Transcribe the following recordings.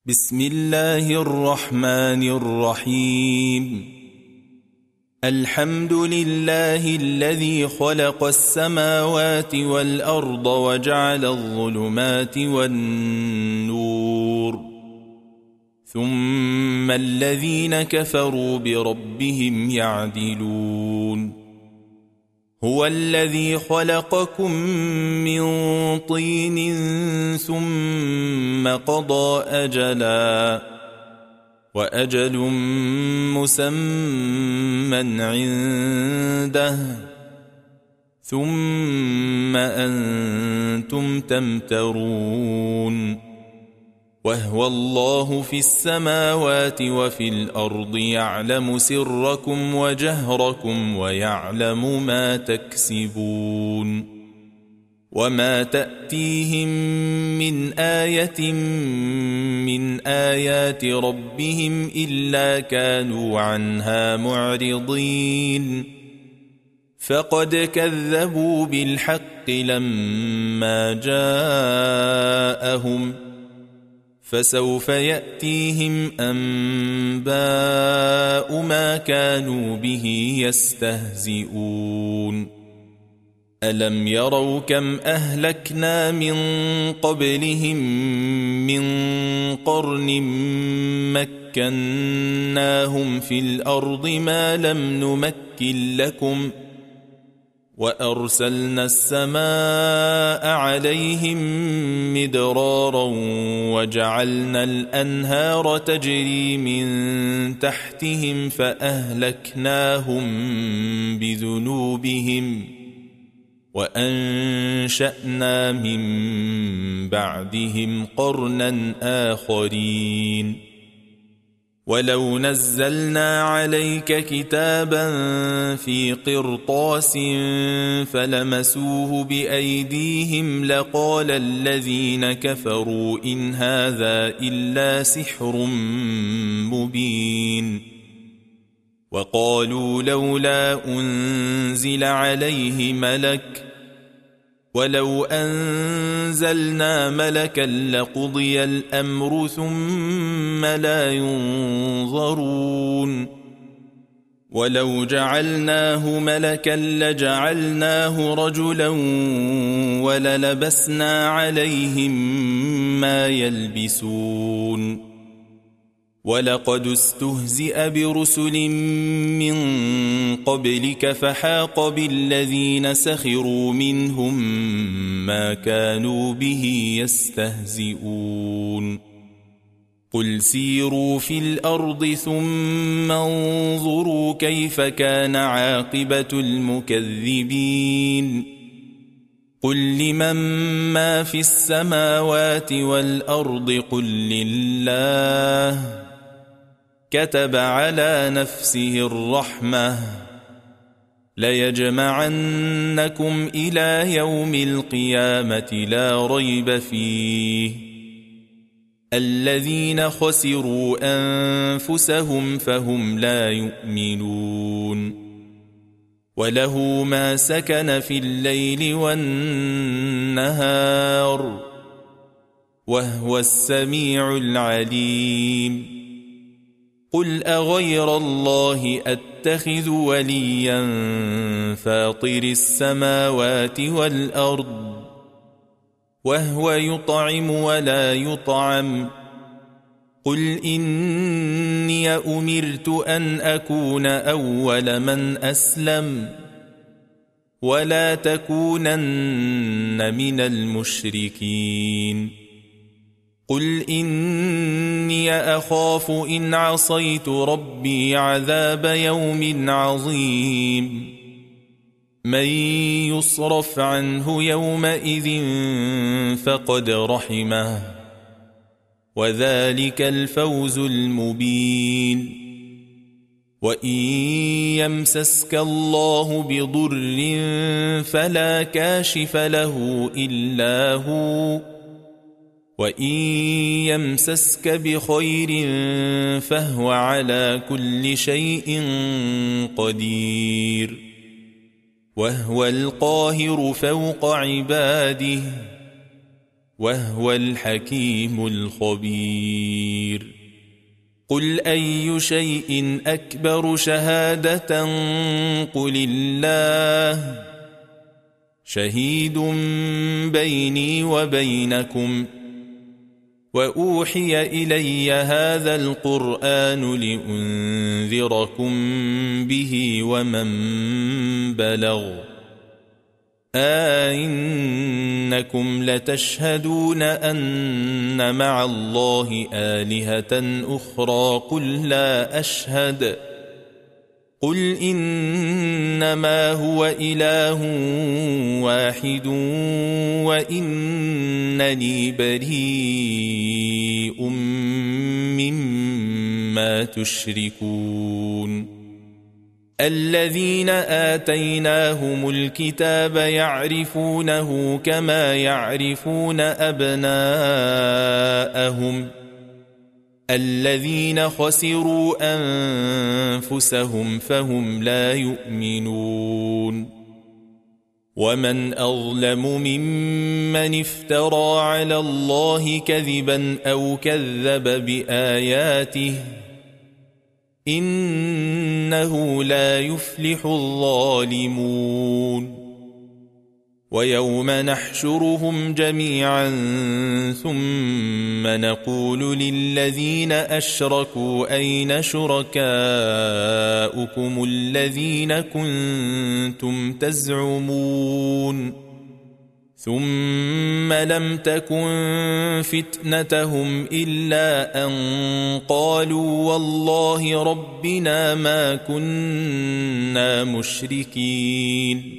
بسم الله الرحمن الرحيم. الحمد لله الذي خلق السماوات والأرض وجعل الظلمات والنور، ثم الذين كفروا بربهم يعدلون. هو الذي خلقكم من طين ثم قضى أجلا، وأجل مسمى عنده، ثم أنتم تمترون. وهو الله في السماوات وفي الأرض يعلم سركم وجهركم ويعلم ما تكسبون. وما تأتيهم من آية من آيات ربهم إلا كانوا عنها معرضين. فقد كذبوا بالحق لما جاءهم، فسوف يأتيهم أنباء ما كانوا به يستهزئون. ألم يروا كم أهلكنا من قبلهم من قرن مكناهم في الأرض ما لم نمكن لكم، وأرسلنا السماء عليهم مدرارا وجعلنا الأنهار تجري من تحتهم فأهلكناهم بذنوبهم وأنشأنا من بعدهم قرنا آخرين. ولو نزلنا عليك كتابا في قرطاس فلمسوه بأيديهم لقال الذين كفروا إن هذا إلا سحر مبين. وقالوا لولا أنزل عليه ملك، ولو أنزلنا ملكا لقضي الأمر ثم لا ينظرون. ولو جعلناه ملكا لجعلناه رجلا وللبسنا عليهم ما يلبسون. ولقد استهزئ برسل من قبلك فحاق بالذين سخروا منهم ما كانوا به يستهزئون. قل سيروا في الأرض ثم انظروا كيف كان عاقبة المكذبين. قل لمن ما في السماوات والأرض قل لله، كتب على نفسه الرحمة ليجمعنكم إلى يوم القيامة لا ريب فيه. الذين خسروا أنفسهم فهم لا يؤمنون. وله ما سكن في الليل والنهار وهو السميع العليم. قل أغير الله أتخذ وليا فاطر السماوات والأرض وهو يطعم ولا يطعم. قل إني أمرت أن أكون أول من أسلم ولا تكونن من المشركين. قل إني أخاف إن عصيت ربي عذاب يوم عظيم. من يصرف عنه يومئذ فقد رحمه، وذلك الفوز المبين. وإن يمسسك الله بضر فلا كاشف له إلا هو، وإن يمسسك بخير فهو على كل شيء قدير. وهو القاهر فوق عباده وهو الحكيم الخبير قل أي شيء أكبر شهادة قل الله شهيد بيني وبينكم وأوحي إلي هذا القرآن لأنذركم به ومن بلغ أئنكم لتشهدون أن مع الله آلهة أخرى قل لا أشهد قل إنما هو إله واحد وإنني بريء مما تشركون الذين آتيناهم الكتاب يعرفونه كما يعرفون أبناءهم الذين خسروا أنفسهم فهم لا يؤمنون ومن أظلم ممن افترى على الله كذبا أو كذب بآياته إنه لا يفلح الظالمون ويوم نحشرهم جميعا ثم نقول للذين أشركوا أين شركاؤكم الذين كنتم تزعمون ثم لم تكن فتنتهم إلا أن قالوا والله ربنا ما كنا مشركين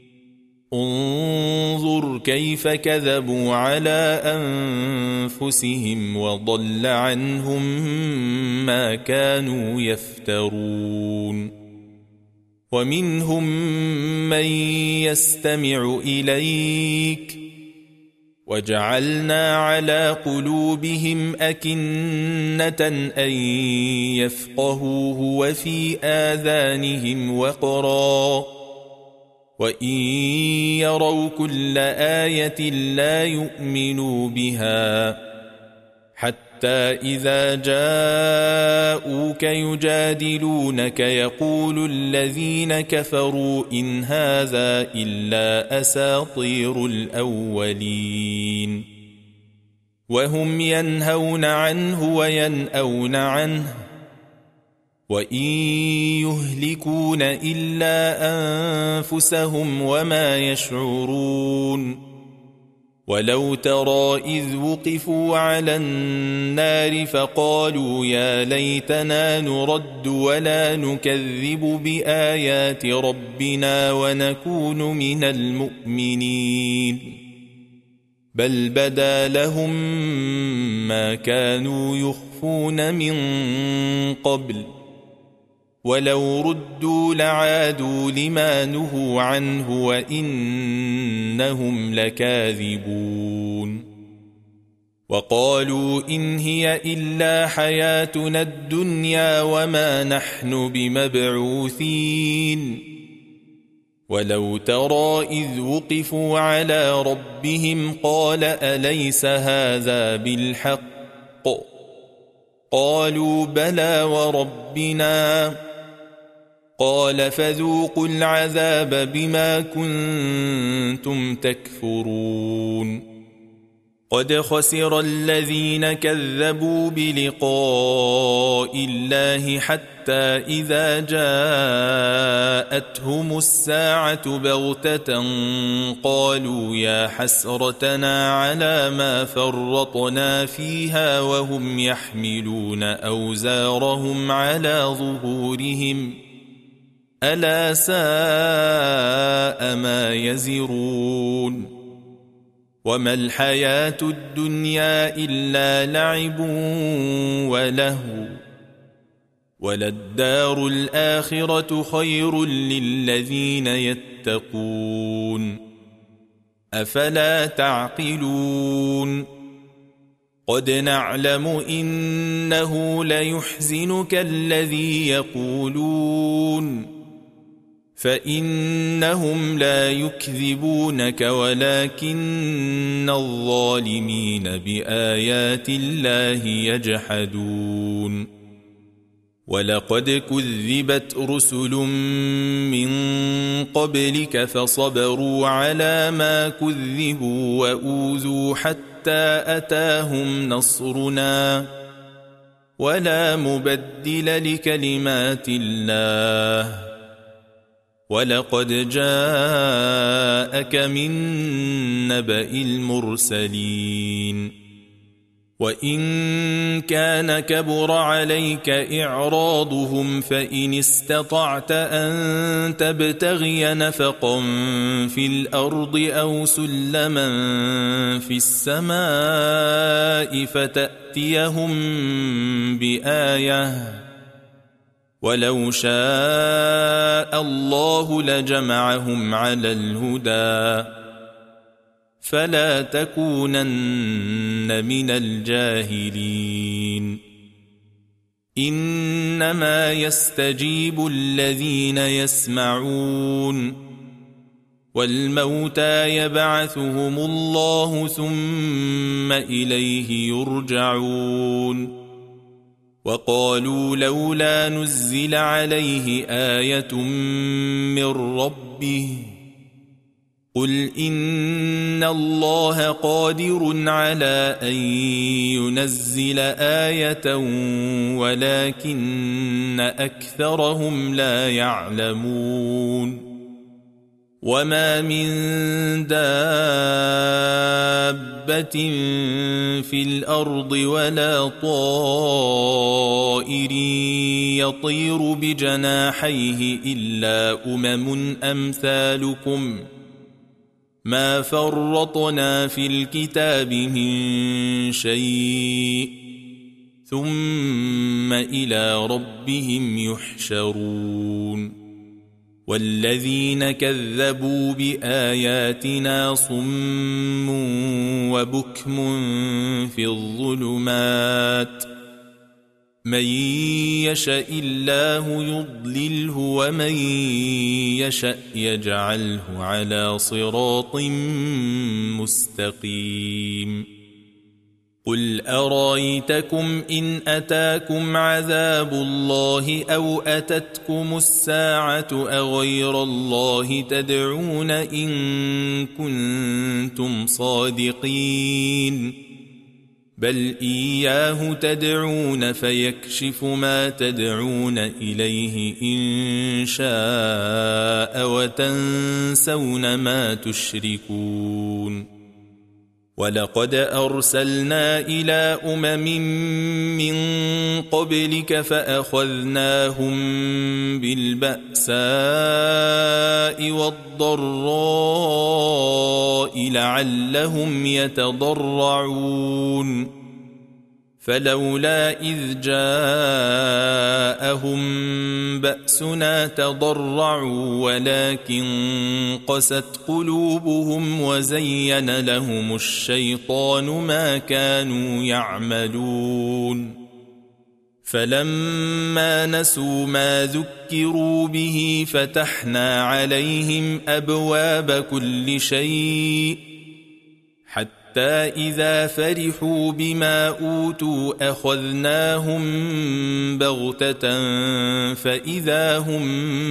انظر كيف كذبوا على أنفسهم وضل عنهم ما كانوا يفترون ومنهم من يستمع إليك وجعلنا على قلوبهم أكنة أن يفقهوه وفي آذانهم وقرا وإن يروا كل آية لا يؤمنوا بها حتى إذا جاءوك يجادلونك يقول الذين كفروا إن هذا إلا أساطير الأولين وهم ينهون عنه وينأون عنه وإن يهلكون إلا أنفسهم وما يشعرون ولو ترى إذ وقفوا على النار فقالوا يا ليتنا نرد ولا نكذب بآيات ربنا ونكون من المؤمنين بل بدا لهم ما كانوا يخفون من قبل ولو ردوا لعادوا لما نهوا عنه وإنهم لكاذبون وقالوا إن هي إلا حياتنا الدنيا وما نحن بمبعوثين ولو ترى إذ وقفوا على ربهم قال أليس هذا بالحق قالوا بلى وربنا قال فذوقوا العذاب بما كنتم تكفرون قد خسر الذين كذبوا بلقاء الله حتى إذا جاءتهم الساعة بغتة قالوا يا حسرتنا على ما فرطنا فيها وهم يحملون أوزارهم على ظهورهم ألا ساء ما يزرون وما الحياة الدنيا إلا لعب ولهو وللدار الآخرة خير للذين يتقون أفلا تعقلون قد نعلم إنه ليحزنك الذي يقولون فإنهم لا يكذبونك ولكن الظالمين بآيات الله يجحدون ولقد كذبت رسل من قبلك فصبروا على ما كذبوا وأوذوا حتى أتاهم نصرنا ولا مبدل لكلمات الله ولقد جاءك من نبأ المرسلين وإن كان كبر عليك إعراضهم فإن استطعت أن تبتغي نفقا في الأرض أو سلما في السماء فتأتيهم بآية ولو شاء الله لجمعهم على الهدى فلا تكونن من الجاهلين إنما يستجيب الذين يسمعون والموتى يبعثهم الله ثم إليه يرجعون وقالوا لولا نزل عليه آية من ربه قل إن الله قادر على أن ينزل آية ولكن أكثرهم لا يعلمون وما من دابة في الأرض ولا طائر يطير بجناحيه إلا أمم أمثالكم ما فرطنا في الكتاب من شيء ثم إلى ربهم يحشرون والذين كذبوا بآياتنا صم وبكم في الظلمات من يشاء الله يضلله ومن يشاء يجعله على صراط مستقيم قل أرايتكم إن أتاكم عذاب الله أو أتتكم الساعة أغير الله تدعون إن كنتم صادقين بل إياه تدعون فيكشف ما تدعون إليه إن شاء وتنسون ما تشركون ولقد أرسلنا إلى من قبلك فأخذناهم بالبأساء والضراء لعلهم يتضرعون فلولا إذ جاءهم بأسنا تضرعوا ولكن قست قلوبهم وزين لهم الشيطان ما كانوا يعملون فلما نسوا ما ذكروا به فتحنا عليهم أبواب كل شيء حتى إذا فرحوا بما أوتوا أخذناهم بغتة فإذا هم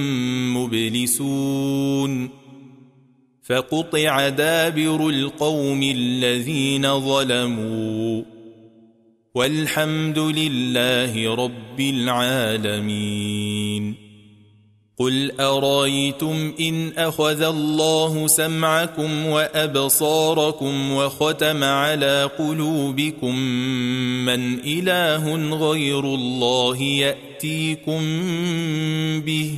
مبلسون فقطع دابر القوم الذين ظلموا والحمد لله رب العالمين قل أرايتم إن أخذ الله سمعكم وأبصاركم وختم على قلوبكم من إله غير الله يأتيكم به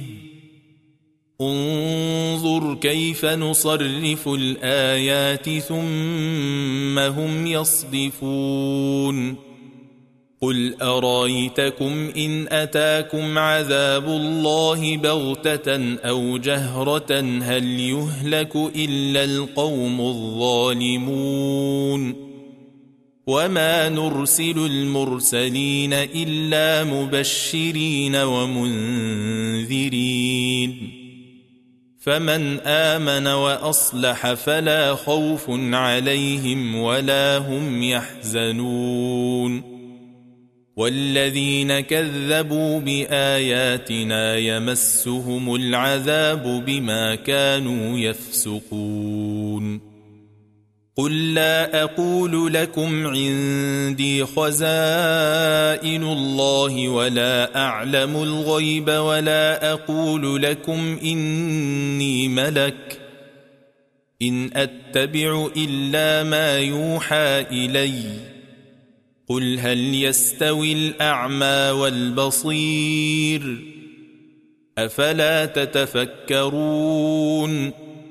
انظر كيف نصرف الآيات ثم هم يصدفون قل أرايتكم إن أتاكم عذاب الله بغتة أو جهرة هل يهلك إلا القوم الظالمون وما نرسل المرسلين إلا مبشرين ومنذرين فمن آمن وأصلح فلا خوف عليهم ولا هم يحزنون والذين كذبوا بآياتنا يمسهم العذاب بما كانوا يفسقون قل لا أقول لكم عندي خزائن الله ولا أعلم الغيب ولا أقول لكم إني ملك إن أتبع إلا ما يوحى إلي قل هل يستوي الأعمى والبصير أفلا تتفكرون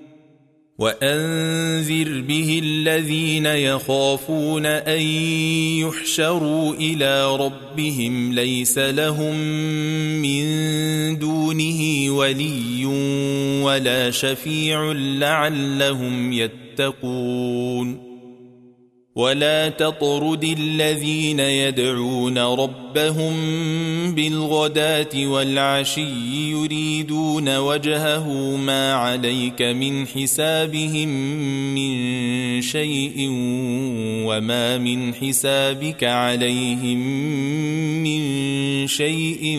وأنذر به الذين يخافون أن يحشروا إلى ربهم ليس لهم من دونه ولي ولا شفيع لعلهم يتقون ولا تطرد الذين يدعون ربهم بالغداة والعشي يريدون وجهه ما عليك من حسابهم من شيء وما من حسابك عليهم من شيء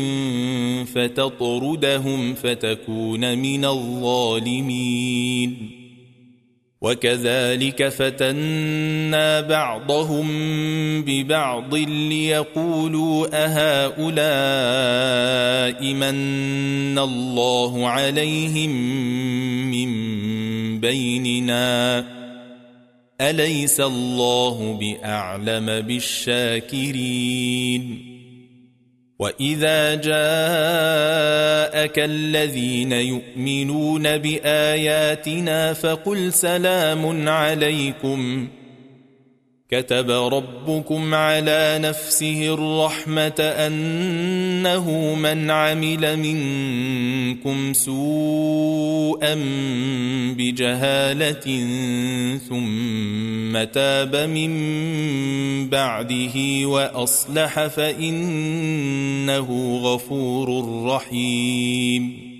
فتطردهم فتكون من الظالمين وكذلك فتنا بعضهم ببعض ليقولوا أهؤلاء من الله عليهم من بيننا أليس الله بأعلم بالشاكرين وإذا جاءك الذين يؤمنون بآياتنا فقل سلام عليكم كتب ربكم على نفسه الرحمة أنه من عمل منكم سوءا بجهالة ثم تاب من بعده وأصلح فإنه غفور رحيم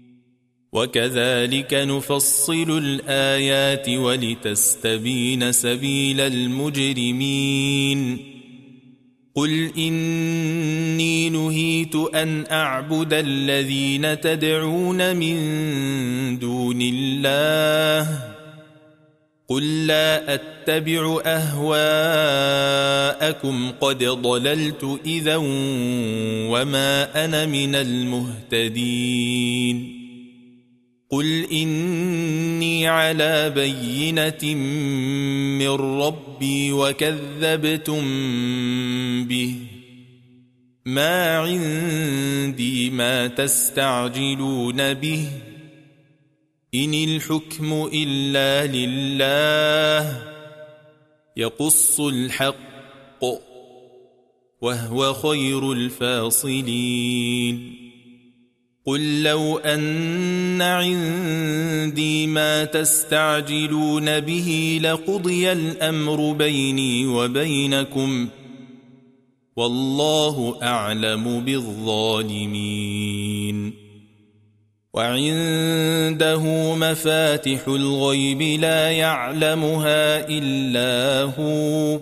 وكذلك نفصل الآيات ولتستبين سبيل المجرمين قل إني نهيت أن أعبد الذين تدعون من دون الله قل لا أتبع أهواءكم قد ضللت إذا وما أنا من المهتدين قل إني على بينة من ربي وكذبتم به ما عندي ما تستعجلون به إن الحكم إلا لله يقص الحق وهو خير الفاصلين قل لو أن عندي ما تستعجلون به لقضي الأمر بيني وبينكم والله أعلم بالظالمين وعنده مفاتح الغيب لا يعلمها إلا هو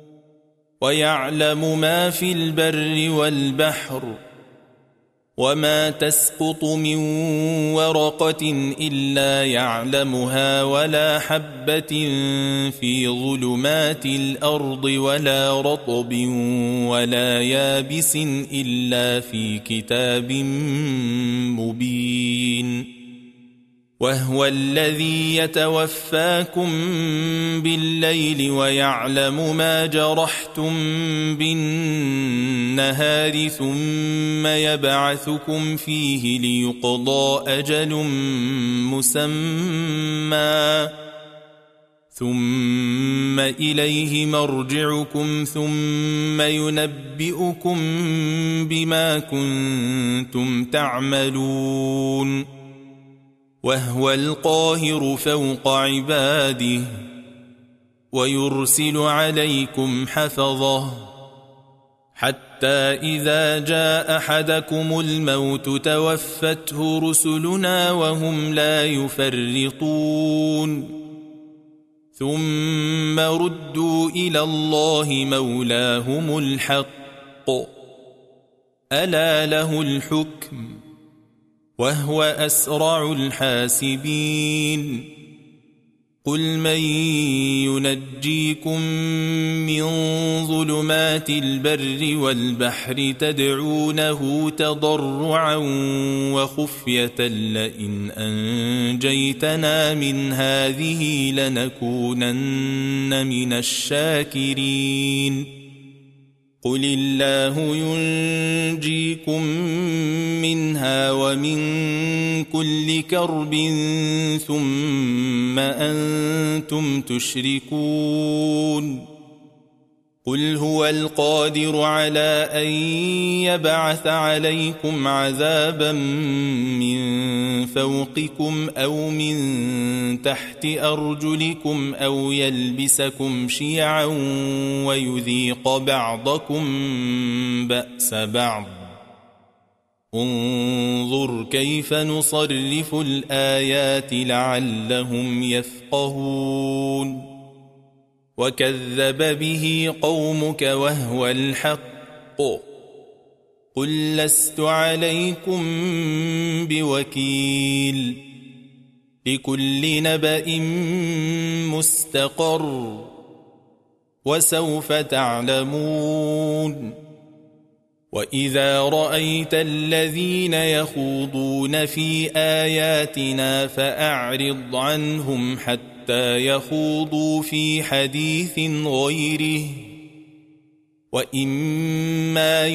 ويعلم ما في البر والبحر وما تسقط من ورقة إلا يعلمها ولا حبة في ظلمات الأرض ولا رطب ولا يابس إلا في كتاب مبين وهو الذي يتوفاكم بالليل ويعلم ما جرحتم بالنهار ثم يبعثكم فيه ليقضى أجل مسمى ثم إليه مرجعكم ثم ينبئكم بما كنتم تعملون وهو القاهر فوق عباده ويرسل عليكم حفظه حتى إذا جاء أحدكم الموت توفته رسلنا وهم لا يفرطون ثم ردوا إلى الله مولاهم الحق ألا له الحكم وهو أسرع الحاسبين قل من ينجيكم من ظلمات البر والبحر تدعونه تضرعا وخفية لئن أنجيتنا من هذه لنكونن من الشاكرين قل الله ينجيكم منها ومن كل كرب ثم أنتم تشركون قل هو القادر على أن يبعث عليكم عذابا من فوقكم أو من تحت أرجلكم أو يلبسكم شيعا ويذيق بعضكم بأس بعض انظر كيف نصرف الآيات لعلهم يفقهون وكذب به قومك وهو الحق قل لست عليكم بوكيل لكل نبأ مستقر وسوف تعلمون وإذا رأيت الذين يخوضون في آياتنا فأعرض عنهم حتى يخوضوا في حديث غيره وإما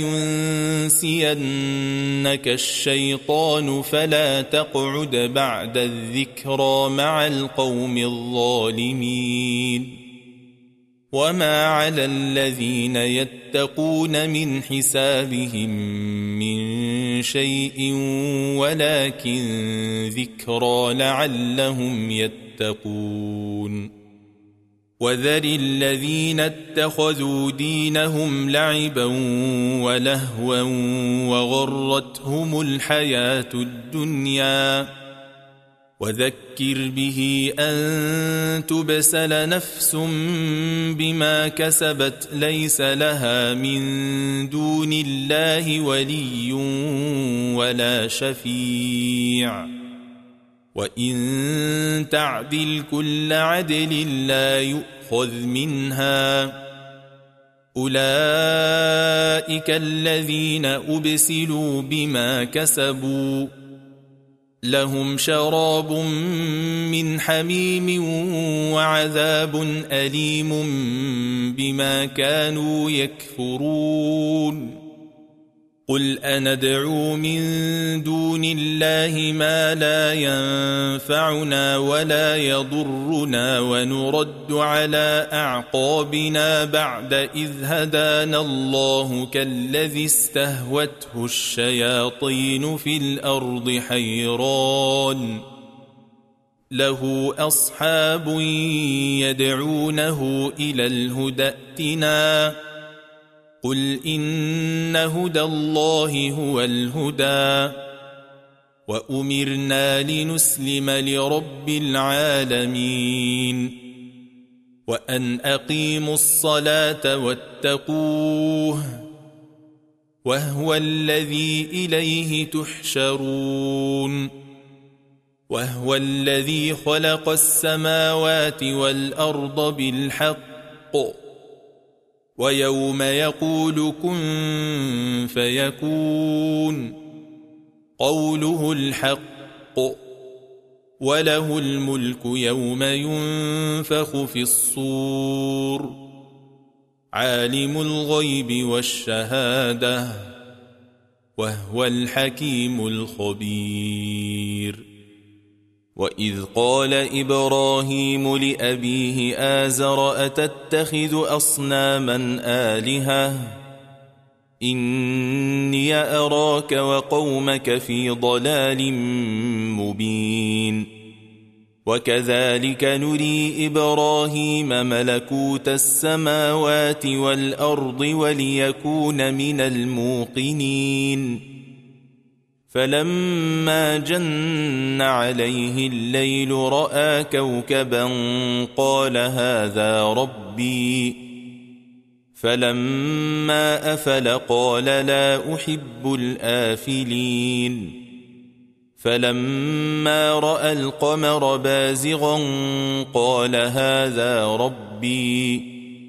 ينسينك الشيطان فلا تقعد بعد الذكرى مع القوم الظالمين وما على الذين يتقون من حسابهم من شيء ولكن ذكرى لعلهم يتقون وذر الذين اتخذوا دينهم لعبا ولهوا وغرتهم الحياة الدنيا وذكر به أن تبسل نفس بما كسبت ليس لها من دون الله ولي ولا شفيع وإن تعدل كل عدل لا يؤخذ منها أولئك الذين أبسلوا بما كسبوا لهم شراب من حميم وعذاب أليم بما كانوا يكفرون قل أندعو من دون الله ما لا ينفعنا ولا يضرنا ونرد على أعقابنا بعد إذ هدانا الله كالذي استهوته الشياطين في الأرض حيران له أصحاب يدعونه إلى الهدى ائتنا قل إن هدى الله هو الهدى وأمرنا لنسلم لرب العالمين وأن أقيموا الصلاة واتقوه وهو الذي إليه تحشرون وهو الذي خلق السماوات والأرض بالحق ويوم يقول كن فيكون قوله الحق وله الملك يوم ينفخ في الصور عالم الغيب والشهادة وهو الحكيم الخبير وإذ قال إبراهيم لأبيه آزر أتتخذ أصناما آلهة إني أراك وقومك في ضلال مبين وكذلك نري إبراهيم ملكوت السماوات والأرض وليكون من الموقنين فلما جن عليه الليل رأى كوكبا قال هذا ربي فلما أفل قال لا أحب الآفلين فلما رأى القمر بازغا قال هذا ربي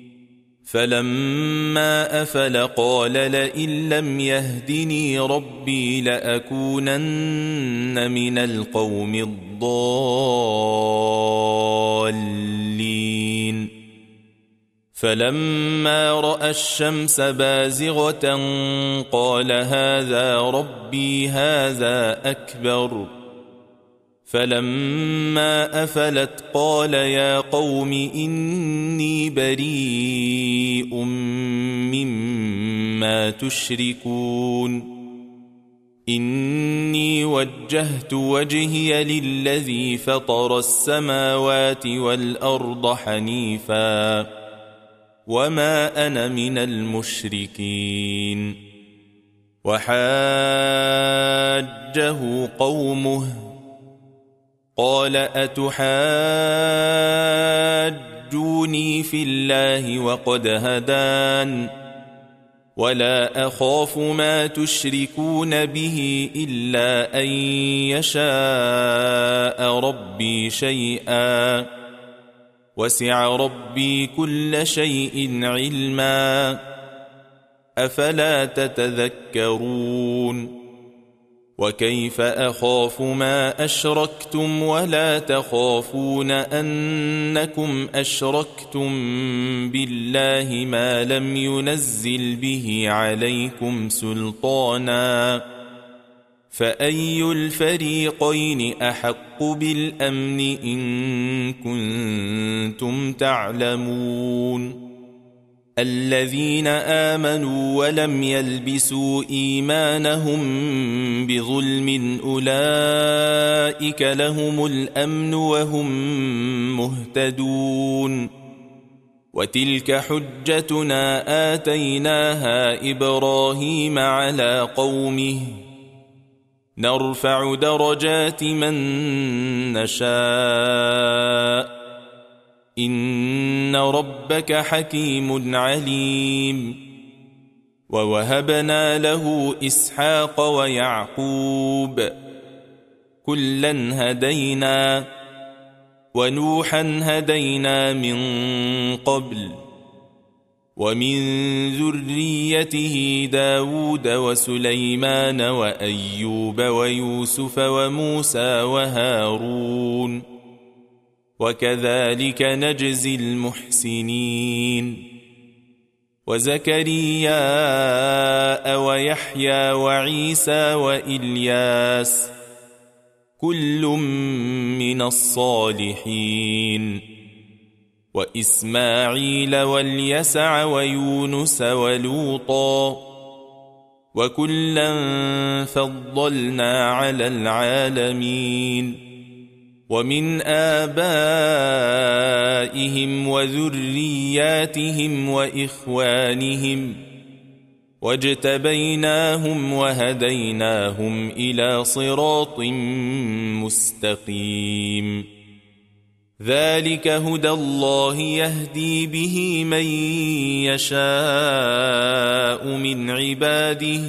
فلما أفل قال لئن لم يهدني ربي لأكونن من القوم الضالين فلما رأى الشمس بازغة قال هذا ربي هذا أكبر فلما أفلت قال يا قوم إني بريء مما تشركون إني وجهت وجهي للذي فطر السماوات والأرض حنيفا وما أنا من المشركين وحاجه قومه قال أتحاجوني في الله وقد هدان ولا أخاف ما تشركون به إلا أن يشاء ربي شيئا وسع ربي كل شيء علما أفلا تتذكرون وكيف أخاف ما أشركتم ولا تخافون أنكم أشركتم بالله ما لم ينزل به عليكم سلطانا فأي الفريقين أحق بالأمن إن كنتم تعلمون الذين آمنوا ولم يلبسوا إيمانهم بظلم أولئك لهم الأمن وهم مهتدون وتلك حجتنا آتيناها إبراهيم على قومه نرفع درجات من نشاء إن ربك حكيم عليم ووهبنا له إسحاق ويعقوب كلا هدينا ونوحا هدينا من قبل ومن ذريته داود وسليمان وأيوب ويوسف وموسى وهارون وكذلك نجزي المحسنين وزكريا ويحيى وعيسى وإلياس كل من الصالحين وإسماعيل واليسع ويونس ولوطا وكلا فضلنا على العالمين ومن آبائهم وذرياتهم وإخوانهم واجتبيناهم وهديناهم إلى صراط مستقيم ذلك هدى الله يهدي به من يشاء من عباده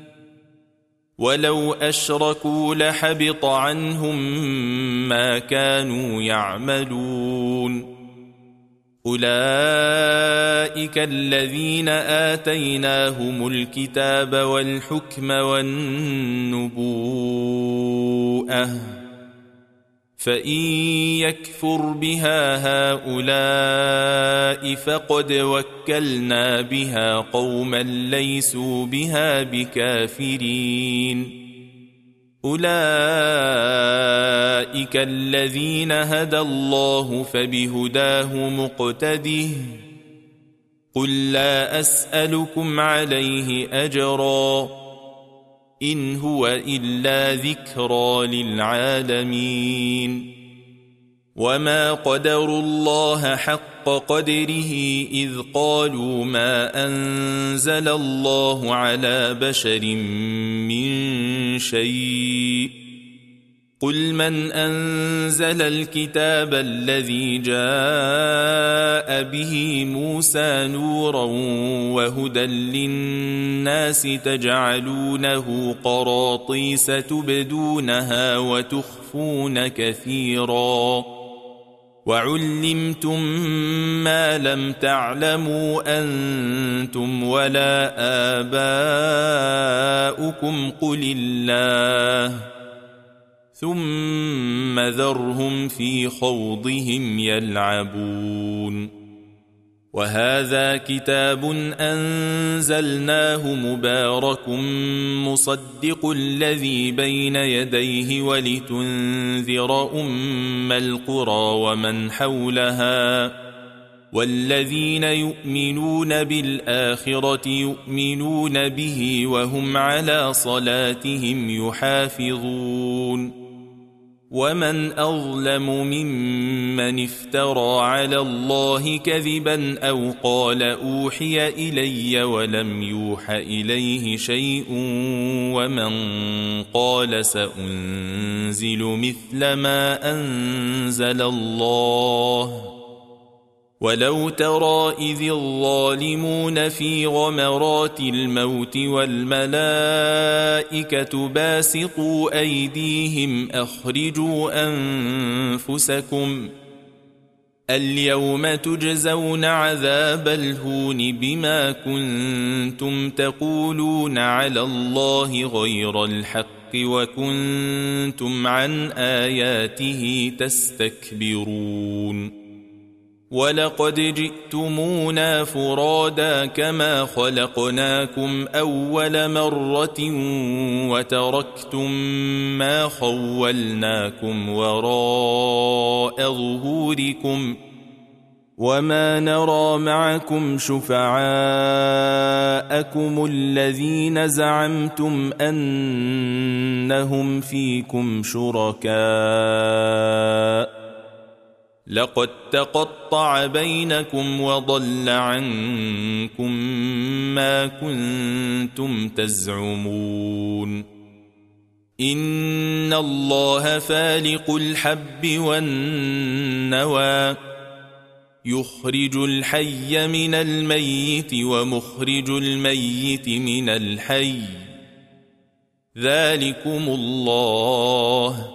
ولو أشركوا لحبط عنهم ما كانوا يعملون أولئك الذين آتيناهم الكتاب والحكم والنبوءة فإن يكفر بها هؤلاء فقد وكلنا بها قوما ليسوا بها بكافرين أولئك الذين هدى الله فبهداه مقتده قل لا أسألكم عليه أجرا إن هو إلا ذكرى للعالمين وما قدروا الله حق قدره إذ قالوا ما أنزل الله على بشر من شيء قل من أنزل الكتاب الذي جاء به موسى نورا وهدى للناس تجعلونه قراطيس تبدونها وتخفون كثيرا وعلمتم ما لم تعلموا أنتم ولا آباؤكم قل الله ثم ذرهم في خوضهم يلعبون وهذا كتاب أنزلناه مبارك مصدق الذي بين يديه ولتنذر أم القرى ومن حولها والذين يؤمنون بالآخرة يؤمنون به وهم على صلاتهم يحافظون ومن أظلم ممن افترى على الله كذبا أو قال أوحي إلي ولم يوح إليه شيء ومن قال سأنزل مثل ما أنزل الله ولو ترى إذ الظالمون في غمرات الموت والملائكة باسطوا أيديهم أخرجوا أنفسكم اليوم تجزون عذاب الهون بما كنتم تقولون على الله غير الحق وكنتم عن آياته تستكبرون ولقد جئتمونا فرادا كما خلقناكم أول مرة وتركتم ما خولناكم وراء ظهوركم وما نرى معكم شفعاءكم الذين زعمتم أنهم فيكم شركاء لقد تقطع بينكم وضل عنكم ما كنتم تزعمون إن الله فالق الحب والنوى يخرج الحي من الميت ومخرج الميت من الحي ذلكم الله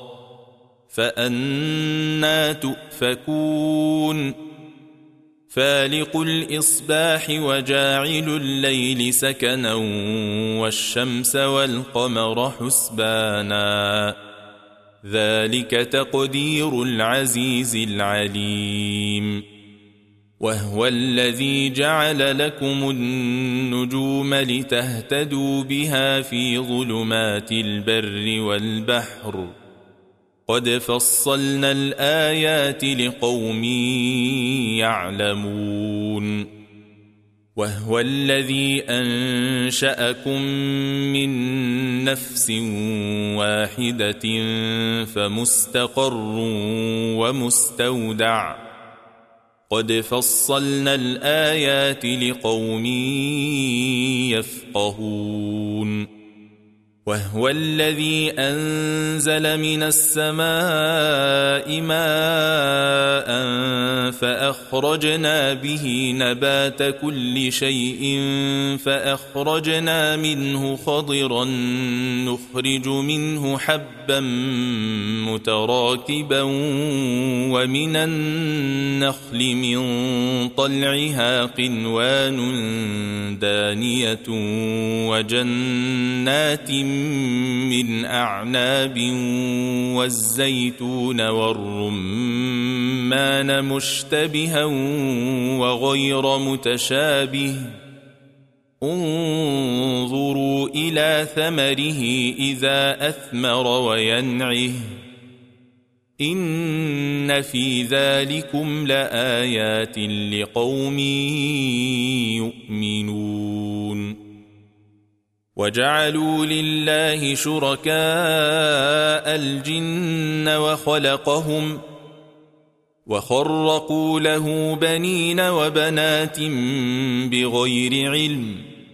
فأنى تؤفكون فالق الإصباح وجاعل الليل سكنا والشمس والقمر حسبانا ذلك تقدير العزيز العليم وهو الذي جعل لكم النجوم لتهتدوا بها في ظلمات البر والبحر قد فصلنا الآيات لقوم يعلمون وهو الذي أنشأكم من نفس واحدة فمستقر ومستودع قد فصلنا الآيات لقوم يفقهون وهو الذي أنزل من السماء ماء فأخرجنا به نبات كل شيء فأخرجنا منه خضرا نخرج منه حبا متراكبا ومن النخل من طلعها قنوان دانية وجنات من أعناب والزيتون والرمان مشتبها وغير متشابه انظروا إلى ثمره إذا أثمر وينعه إن في ذلكم لآيات لقوم يؤمنون وجعلوا لله شركاء الجن وخلقهم وخرقوا له بنين وبنات بغير علم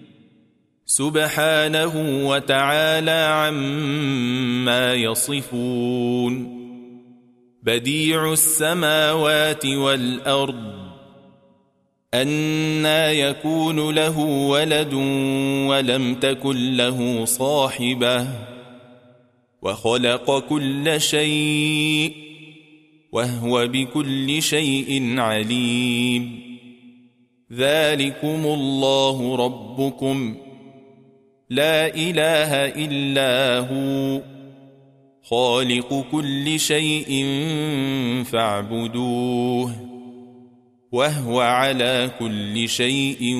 سبحانه وتعالى عما يصفون بديع السماوات والأرض أنى يكون له ولد ولم تكن له صاحبة وخلق كل شيء وهو بكل شيء عليم ذلكم الله ربكم لا إله إلا هو خالق كل شيء فاعبدوه وهو على كل شيء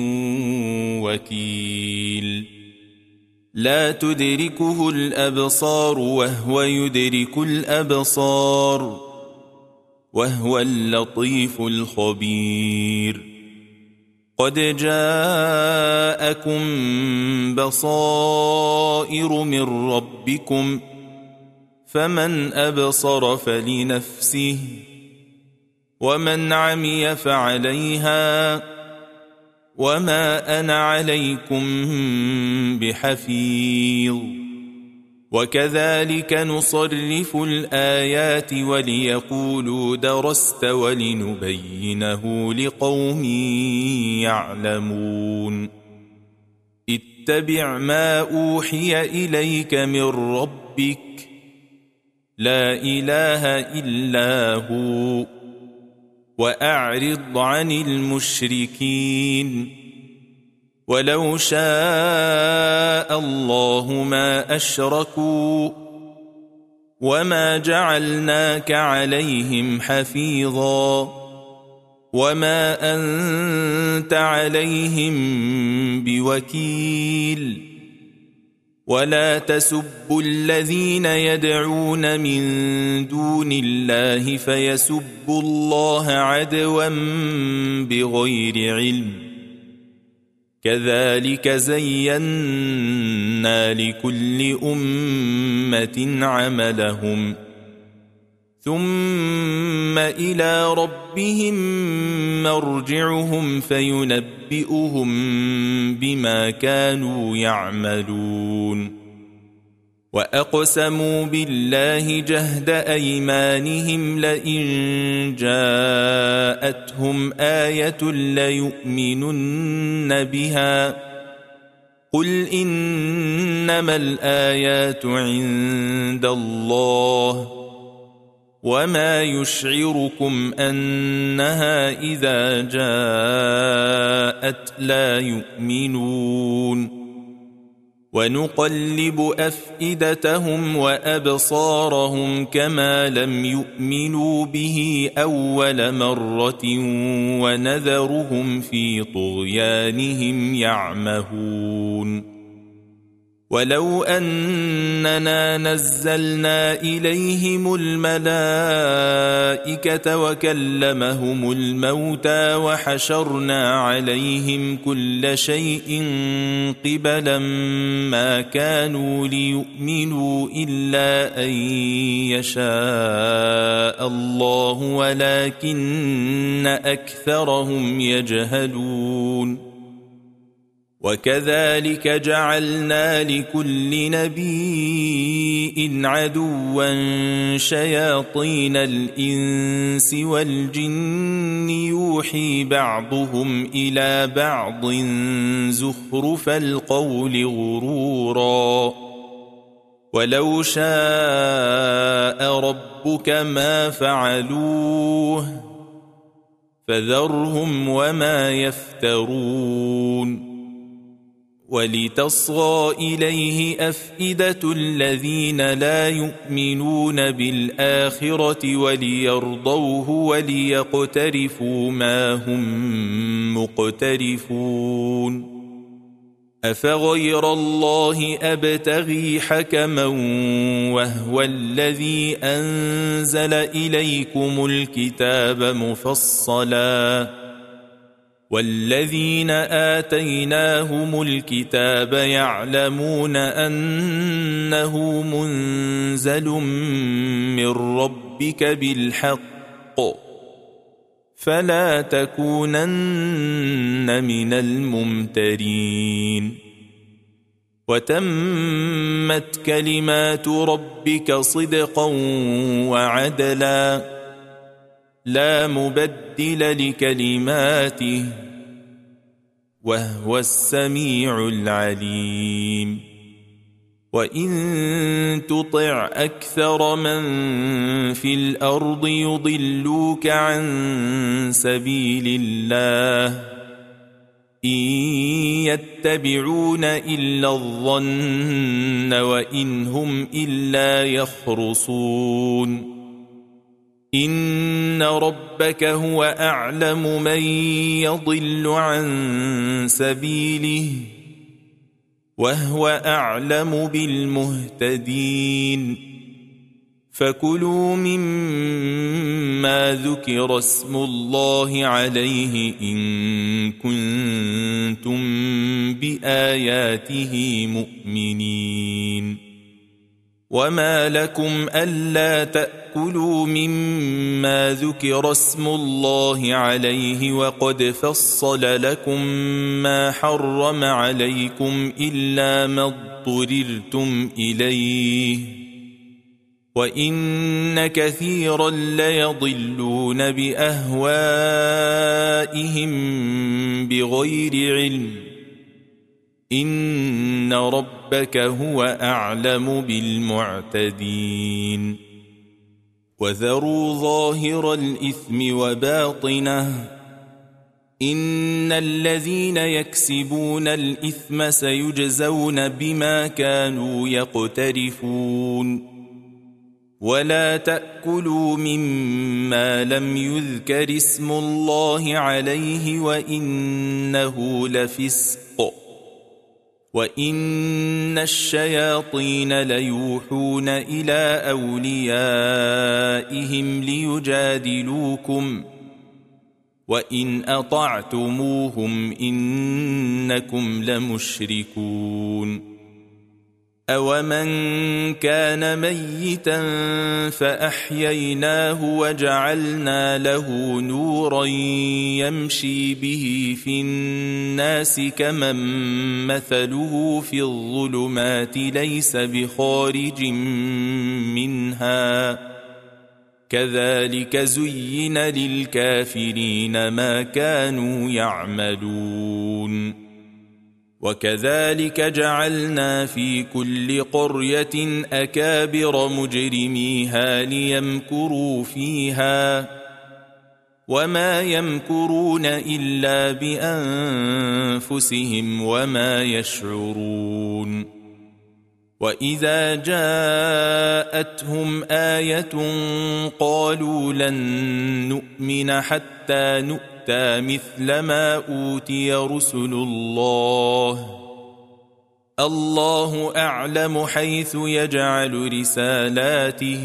وكيل لا تدركه الأبصار وهو يدرك الأبصار وهو اللطيف الخبير قد جاءكم بصائر من ربكم فمن أبصر فلنفسه ومن عمي فعليها وما أنا عليكم بحفيظ وكذلك نصرف الآيات وليقولوا درست ولنبينه لقوم يعلمون اتبع ما أوحي إليك من ربك لا إله إلا هو وأعرض عن المشركين ولو شاء الله ما أشركوا وما جعلناك عليهم حفيظا وما أنت عليهم بوكيل ولا تسبوا الذين يدعون من دون الله فيسبوا الله عدوا بغير علم كذلك زينا لكل أمة عملهم ثم إلى ربهم مرجعهم فينبئهم بما كانوا يعملون وأقسموا بالله جهد أيمانهم لئن جاءتهم آية ليؤمنن بها قل إنما الآيات عند الله وما يشعركم أنها إذا جاءت لا يؤمنون ونقلب أفئدتهم وأبصارهم كما لم يؤمنوا به أول مرة ونذرهم في طغيانهم يعمهون ولو أننا نزلنا إليهم الملائكة وكلمهم الموتى وحشرنا عليهم كل شيء قبلا ما كانوا ليؤمنوا إلا أن يشاء الله ولكن أكثرهم يجهلون وكذلك جعلنا لكل نبي عدوا شياطين الإنس والجن يوحي بعضهم إلى بعض زخرف القول غرورا ولو شاء ربك ما فعلوه فذرهم وما يفترون ولتصغى إليه أفئدة الذين لا يؤمنون بالآخرة وليرضوه وليقترفوا ما هم مقترفون أفغير الله أبتغي حكما وهو الذي أنزل إليكم الكتاب مفصلا والذين آتيناهم الكتاب يعلمون أنه منزل من ربك بالحق فلا تكونن من الممترين وتمت كلمات ربك صدقا وعدلا لا مبدل لكلماته وهو السميع العليم وإن تطع أكثر من في الأرض يضلوك عن سبيل الله إن يتبعون إلا الظن وإن هم إلا يخرصون إن ربك هو أعلم من يضل عن سبيله وهو أعلم بالمهتدين فكلوا مما ذكر اسم الله عليه إن كنتم بآياته مؤمنين وما لكم ألا تأكلوا مما ذكر اسم الله عليه وقد فصل لكم ما حرم عليكم إلا ما اضطررتم إليه وإن كثيرا ليضلون بأهوائهم بغير علم إن ربك هو أعلم بالمعتدين وذروا ظاهر الإثم وباطنه إن الذين يكسبون الإثم سيجزون بما كانوا يقترفون ولا تأكلوا مما لم يذكر اسم الله عليه وإنه لفسق وإن الشياطين ليوحون إلى أوليائهم ليجادلوكم وإن أطعتموهم إنكم لمشركون أومن كان ميتا فأحييناه وجعلنا له نورا يمشي به في الناس كمن مثله في الظلمات ليس بخارج منها كذلك زين للكافرين ما كانوا يعملون وكذلك جعلنا في كل قرية أكابر مجرميها ليمكروا فيها وما يمكرون إلا بأنفسهم وما يشعرون وإذا جاءتهم آية قالوا لن نؤمن حتى نؤمن مثل ما أوتي رسل الله أعلم حيث يجعل رسالاته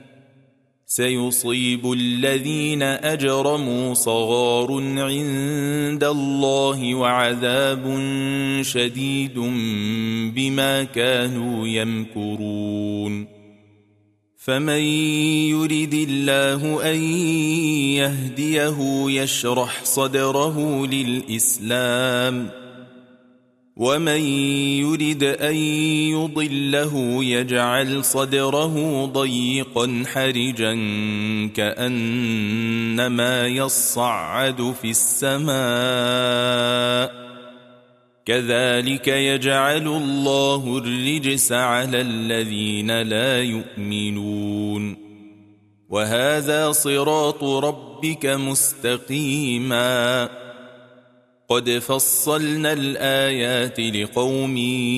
سيصيب الذين أجرموا صغار عند الله وعذاب شديد بما كانوا يمكرون فمن يرد الله أن يهديه يشرح صدره للإسلام ومن يرد أن يضله يجعل صدره ضيقا حرجا كأنما يصعد في السماء كذلك يجعل الله الرجس على الذين لا يؤمنون وهذا صراط ربك مستقيما قد فصلنا الآيات لقوم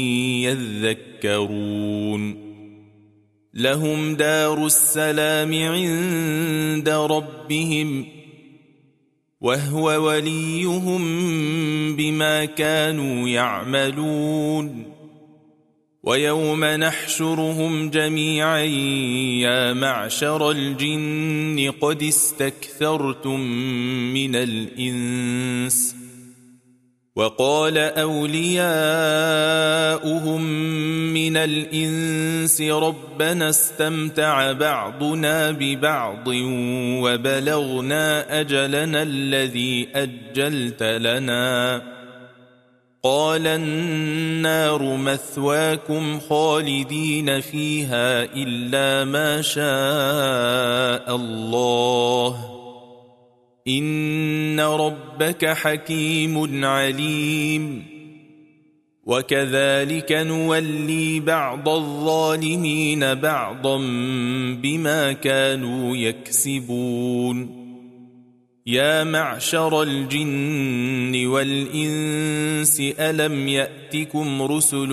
يذكرون لهم دار السلام عند ربهم وهو وليهم بما كانوا يعملون ويوم نحشرهم جميعا يا معشر الجن قد استكثرتم من الإنس وقال أولياؤهم من الإنس ربنا استمتع بعضنا ببعض وبلغنا أجلنا الذي أجلت لنا قال النار مثواكم خالدين فيها إلا ما شاء الله إن ربك حكيم عليم وكذلك نولي بعض الظالمين بعضا بما كانوا يكسبون يا معشر الجن والإنس ألم يأتكم رسل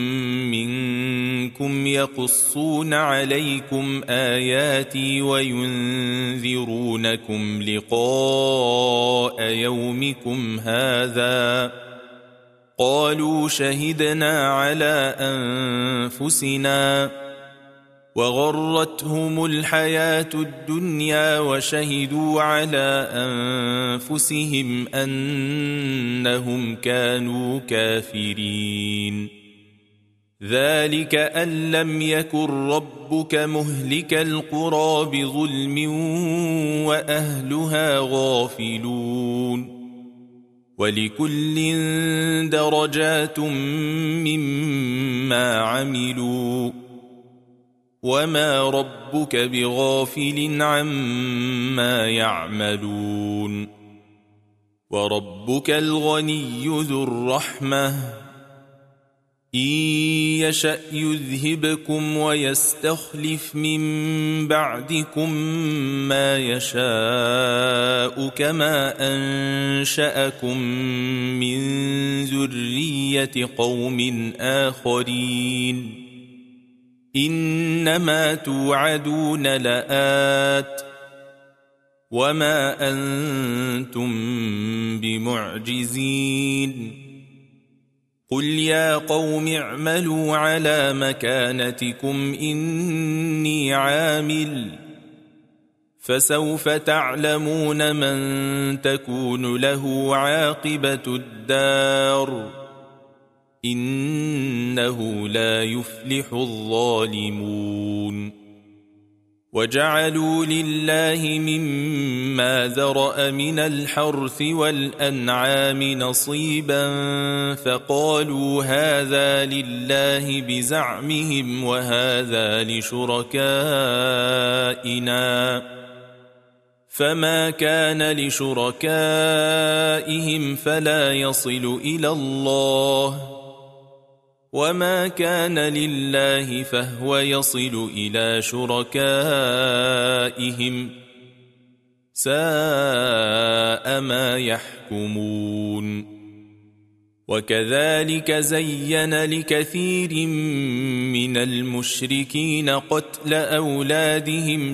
منكم يقصون عليكم آياتي وينذرونكم لقاء يومكم هذا قالوا شهدنا على أنفسنا وغرتهم الحياة الدنيا وشهدوا على أنفسهم أنهم كانوا كافرين ذلك أن لم يكن ربك مهلك القرى بظلم وأهلها غافلون ولكل درجات مما عملوا وما ربك بغافل عما يعملون وربك الغني ذو الرحمة إن يشأ يذهبكم ويستخلف من بعدكم ما يشاء كما أنشأكم من ذرية قوم آخرين إنما توعدون لآت وما أنتم بمعجزين قل يا قوم اعملوا على مكانتكم إني عامل فسوف تعلمون من تكون له عاقبة الدار إنه لا يفلح الظالمون وجعلوا لله مما ذرأ من الحرث والأنعام نصيبا فقالوا هذا لله بزعمهم وهذا لشركائنا فما كان لشركائهم فلا يصل إلى الله وما كان لله فهو يصل إلى شركائهم ساء ما يحكمون وكذلك زين لكثير من المشركين قتل أولادهم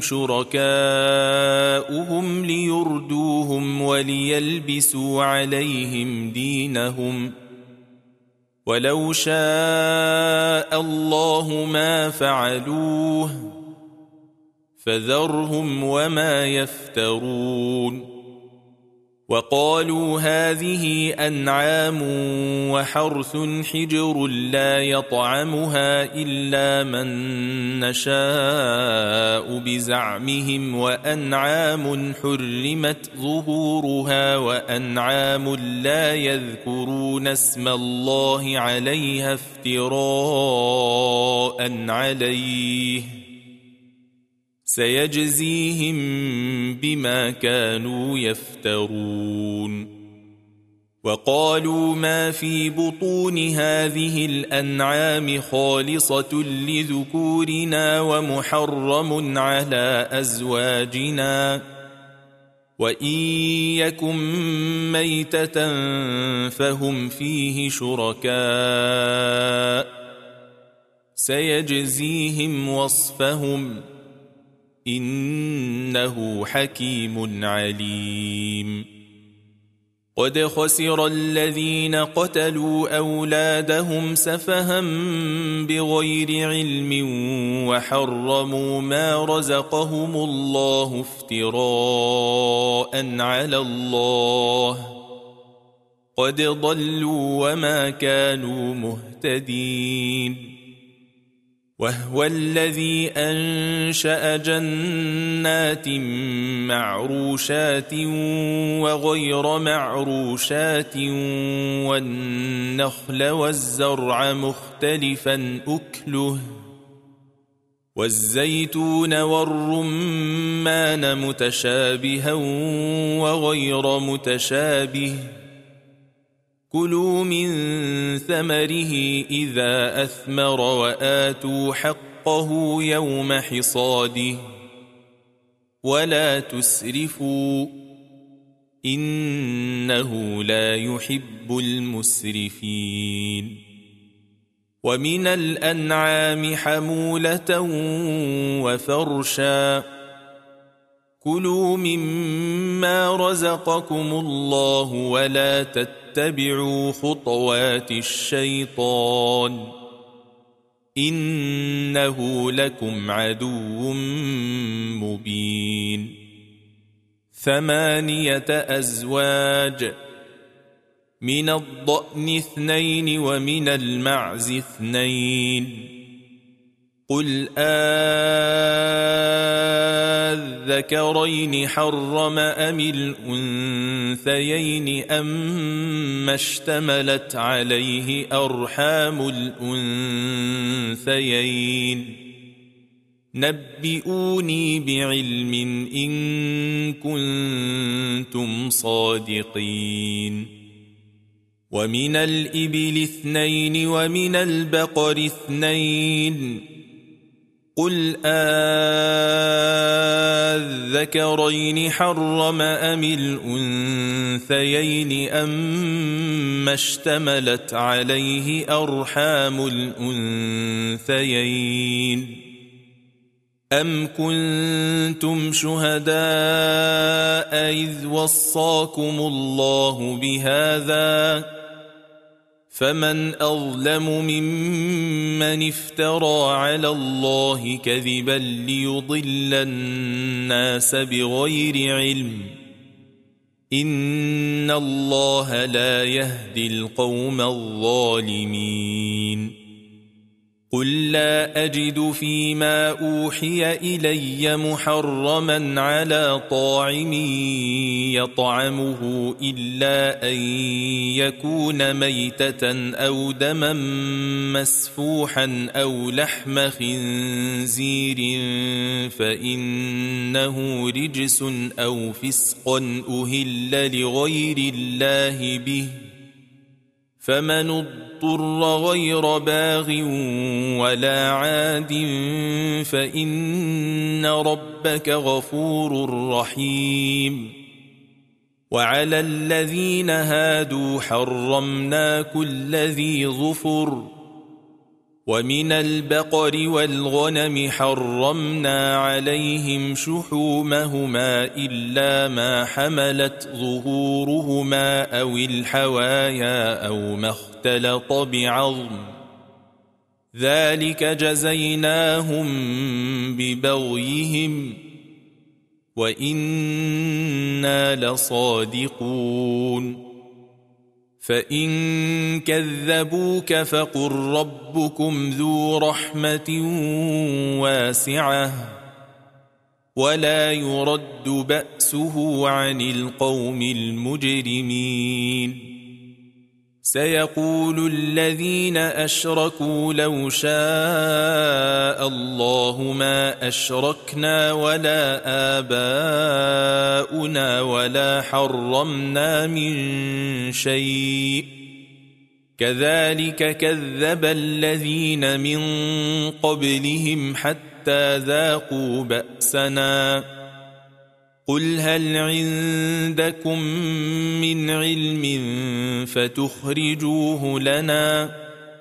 شركاؤهم ليردوهم وليلبسوا عليهم دينهم ولو شاء الله ما فعلوه فذرهم وما يفترون وقالوا هذه أنعام وحرث حجر لا يطعمها إلا من نشاء بزعمهم وأنعام حرمت ظهورها وأنعام لا يذكرون اسم الله عليها افتراء عليه سيجزيهم بما كانوا يفترون وقالوا ما في بطون هذه الأنعام خالصة لذكورنا ومحرم على أزواجنا وإن يكن ميتة فهم فيه شركاء سيجزيهم وصفهم إنه حكيم عليم قد خسر الذين قتلوا أولادهم سفها بغير علم وحرموا ما رزقهم الله افتراء على الله قد ضلوا وما كانوا مهتدين وهو الذي أنشأ جنات معروشات وغير معروشات والنخل والزرع مختلفا أكله والزيتون والرمان متشابها وغير متشابه كلوا من ثمره إذا أثمر وآتوا حقه يوم حصاده ولا تسرفوا إنه لا يحب المسرفين ومن الأنعام حمولة وفرشا كلوا مما رزقكم الله ولا تتبعوا خطوات الشيطان إنه لكم عدو مبين 8 أزواج من الضأن 2 ومن المعز 2 قل الذكرين حرم أم الأنثيين أما اشتملت عليه أرحام الأنثيين نبئوني بعلم إن كنتم صادقين ومن الإبل 2 ومن البقر 2 قل الذكرين حرم أم الأنثيين أما اشتملت عليه أرحام الأنثيين أم كنتم شهداء إذ وصاكم الله بهذا فمن أظلم ممن افترى على الله كذبا ليضل الناس بغير علم إن الله لا يهدي القوم الظالمين قل لا أجد فيما أوحي إلي محرما على طاعم يطعمه إلا أن يكون ميتة أو دما مسفوحا أو لحم خنزير فإنه رجس أو فسقا أهل لغير الله به فمن اضطر غير باغ ولا عاد فإن ربك غفور رحيم وعلى الذين هادوا حرمنا كل ذي ظفر ومن البقر والغنم حرمنا عليهم شحومهما إلا ما حملت ظهورهما أو الحوايا أو ما اختلط بعظم ذلك جزيناهم ببغيهم وإنا لصادقون فإن كذبوك فقل ربكم ذو رحمة واسعة ولا يرد بأسه عن القوم المجرمين سيقول الذين أشركوا لو شاء الله ما أشركنا ولا آباؤنا ولا حرمنا من شيء كذلك كذب الذين من قبلهم حتى ذاقوا بأسنا قل هل عندكم من علم فتخرجوه لنا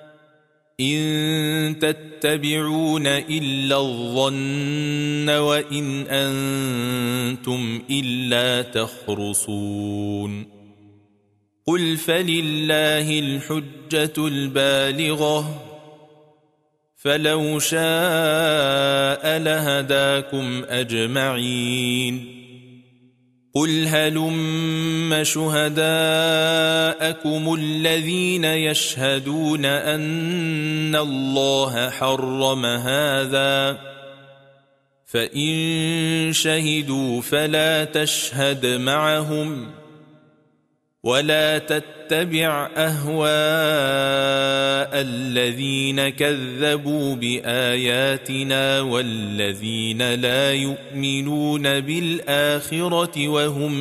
إن تتبعون إلا الظن وإن أنتم إلا تخرصون قل فلله الحجة البالغة فلو شاء لهداكم أجمعين قل هلم شهداءكم الذين يشهدون أن الله حرم هذا فإن شهدوا فلا تشهد معهم ولا تتبع أهواء الذين كذبوا بآياتنا والذين لا يؤمنون بالآخرة وهم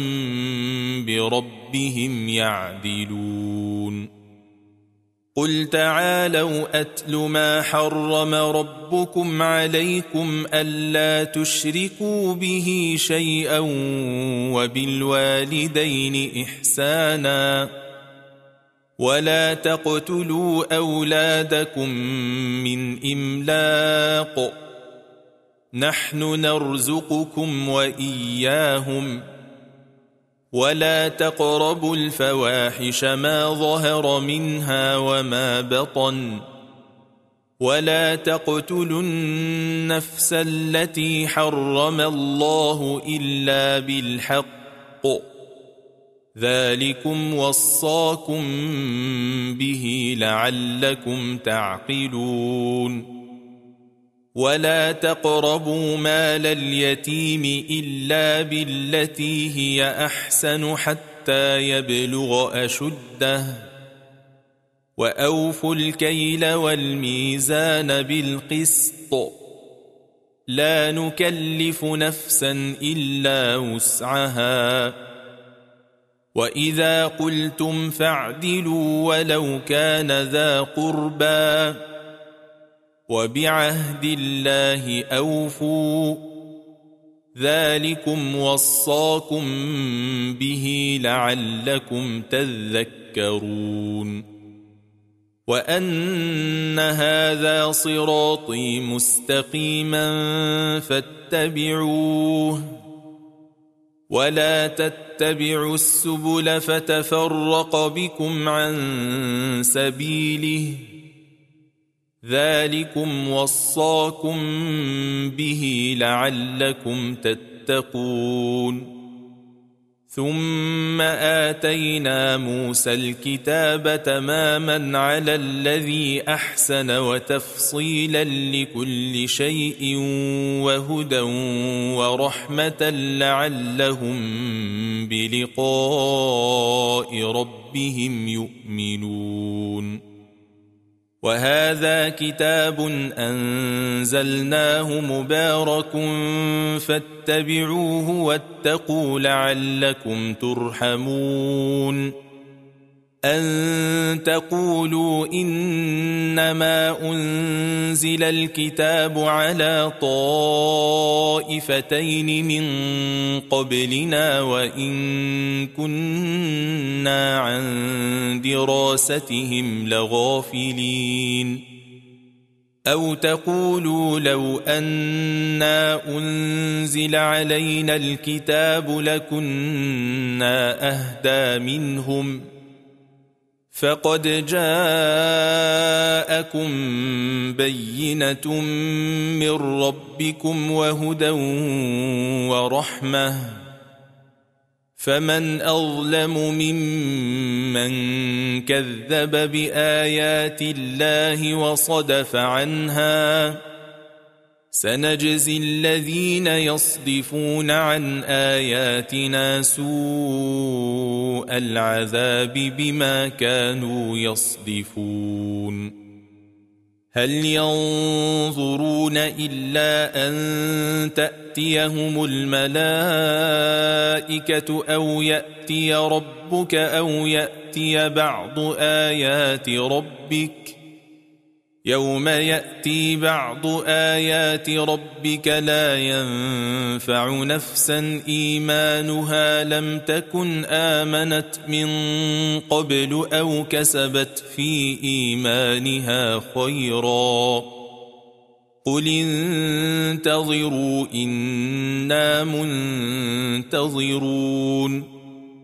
بربهم يعدلون قل تعالوا أتل ما حرم ربكم عليكم ألا تشركوا به شيئا وبالوالدين إحسانا ولا تقتلوا أولادكم من إملاق نحن نرزقكم وإياهم ولا تقربوا الفواحش ما ظهر منها وما بطن ولا تقتلوا النفس التي حرم الله إلا بالحق ذلكم وصاكم به لعلكم تعقلون ولا تقربوا مال اليتيم إلا بالتي هي أحسن حتى يبلغ أشده وأوفوا الكيل والميزان بالقسط لا نكلف نفسا إلا وسعها وإذا قلتم فاعدلوا ولو كان ذا قربى وبعهد الله أوفوا ذلكم وصاكم به لعلكم تذكرون وأن هذا صراطي مستقيما فاتبعوه ولا تتبعوا السبل فتفرق بكم عن سبيله ذلكم وصاكم به لعلكم تتقون ثم آتينا موسى الكتاب تماما على الذي أحسن وتفصيلا لكل شيء وهدى ورحمة لعلهم بلقاء ربهم يؤمنون وهذا كتاب أنزلناه مبارك فاتبعوه واتقوا لعلكم ترحمون أن تقولوا إنما أنزل الكتاب على طائفتين من قبلنا وإن كنا عن دراستهم لغافلين أو تقولوا لو أنا أنزل علينا الكتاب لكنا أهدى منهم فقد جاءكم بينة من ربكم وهدى ورحمة فمن أظلم ممن كذب بآيات الله وصدف عنها سنجزي الذين يصدفون عن آياتنا سوء العذاب بما كانوا يصدفون هل ينظرون إلا أن تأتيهم الملائكة أو يأتي ربك أو يأتي بعض آيات ربك يوم يأتي بعض آيات ربك لا ينفع نفسا إيمانها لم تكن آمنت من قبل أو كسبت في إيمانها خيرا قل انتظروا إنا منتظرون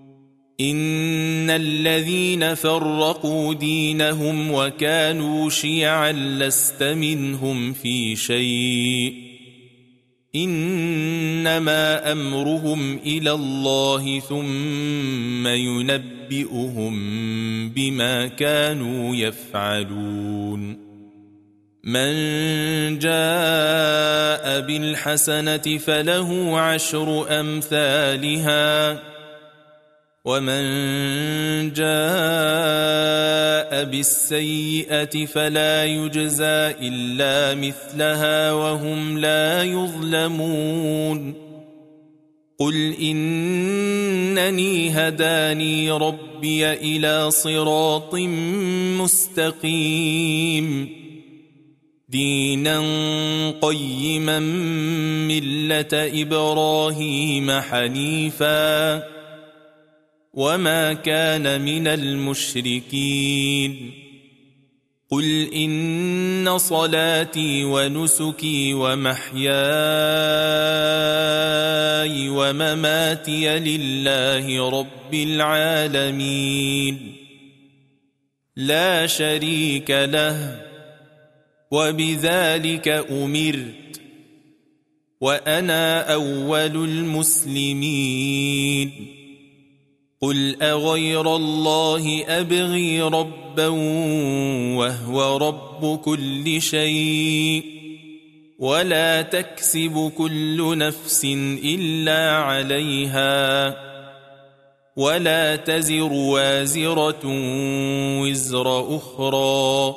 إن الذين فرقوا دينهم وكانوا شيعا لست منهم في شيء إنما أمرهم إلى الله ثم ينبئهم بما كانوا يفعلون من جاء بالحسنة فله 10 أمثالها ومن جاء بالسيئة فلا يجزى إلا مثلها وهم لا يظلمون قل إنني هداني ربي إلى صراط مستقيم دينا قيما ملة إبراهيم حنيفا وما كان من المشركين قل إن صلاتي ونسكي ومحياي ومماتي لله رب العالمين لا شريك له وبذلك أمرت وأنا أول المسلمين قل أغير الله أبغي ربا وهو رب كل شيء ولا تكسب كل نفس إلا عليها ولا تزر وازرة وزر أخرى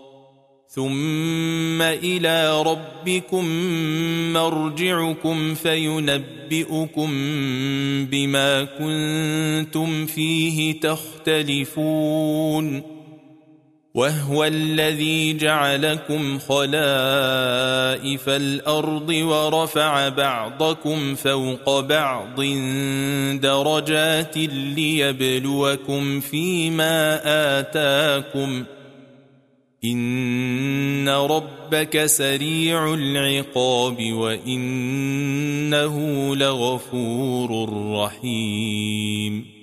ثم إلى ربكم مرجعكم فينبئكم بما كنتم فيه تختلفون وهو الذي جعلكم خلائف الأرض ورفع بعضكم فوق بعض درجات ليبلوكم فيما آتاكم إن ربك سريع العقاب وإنه لغفور رحيم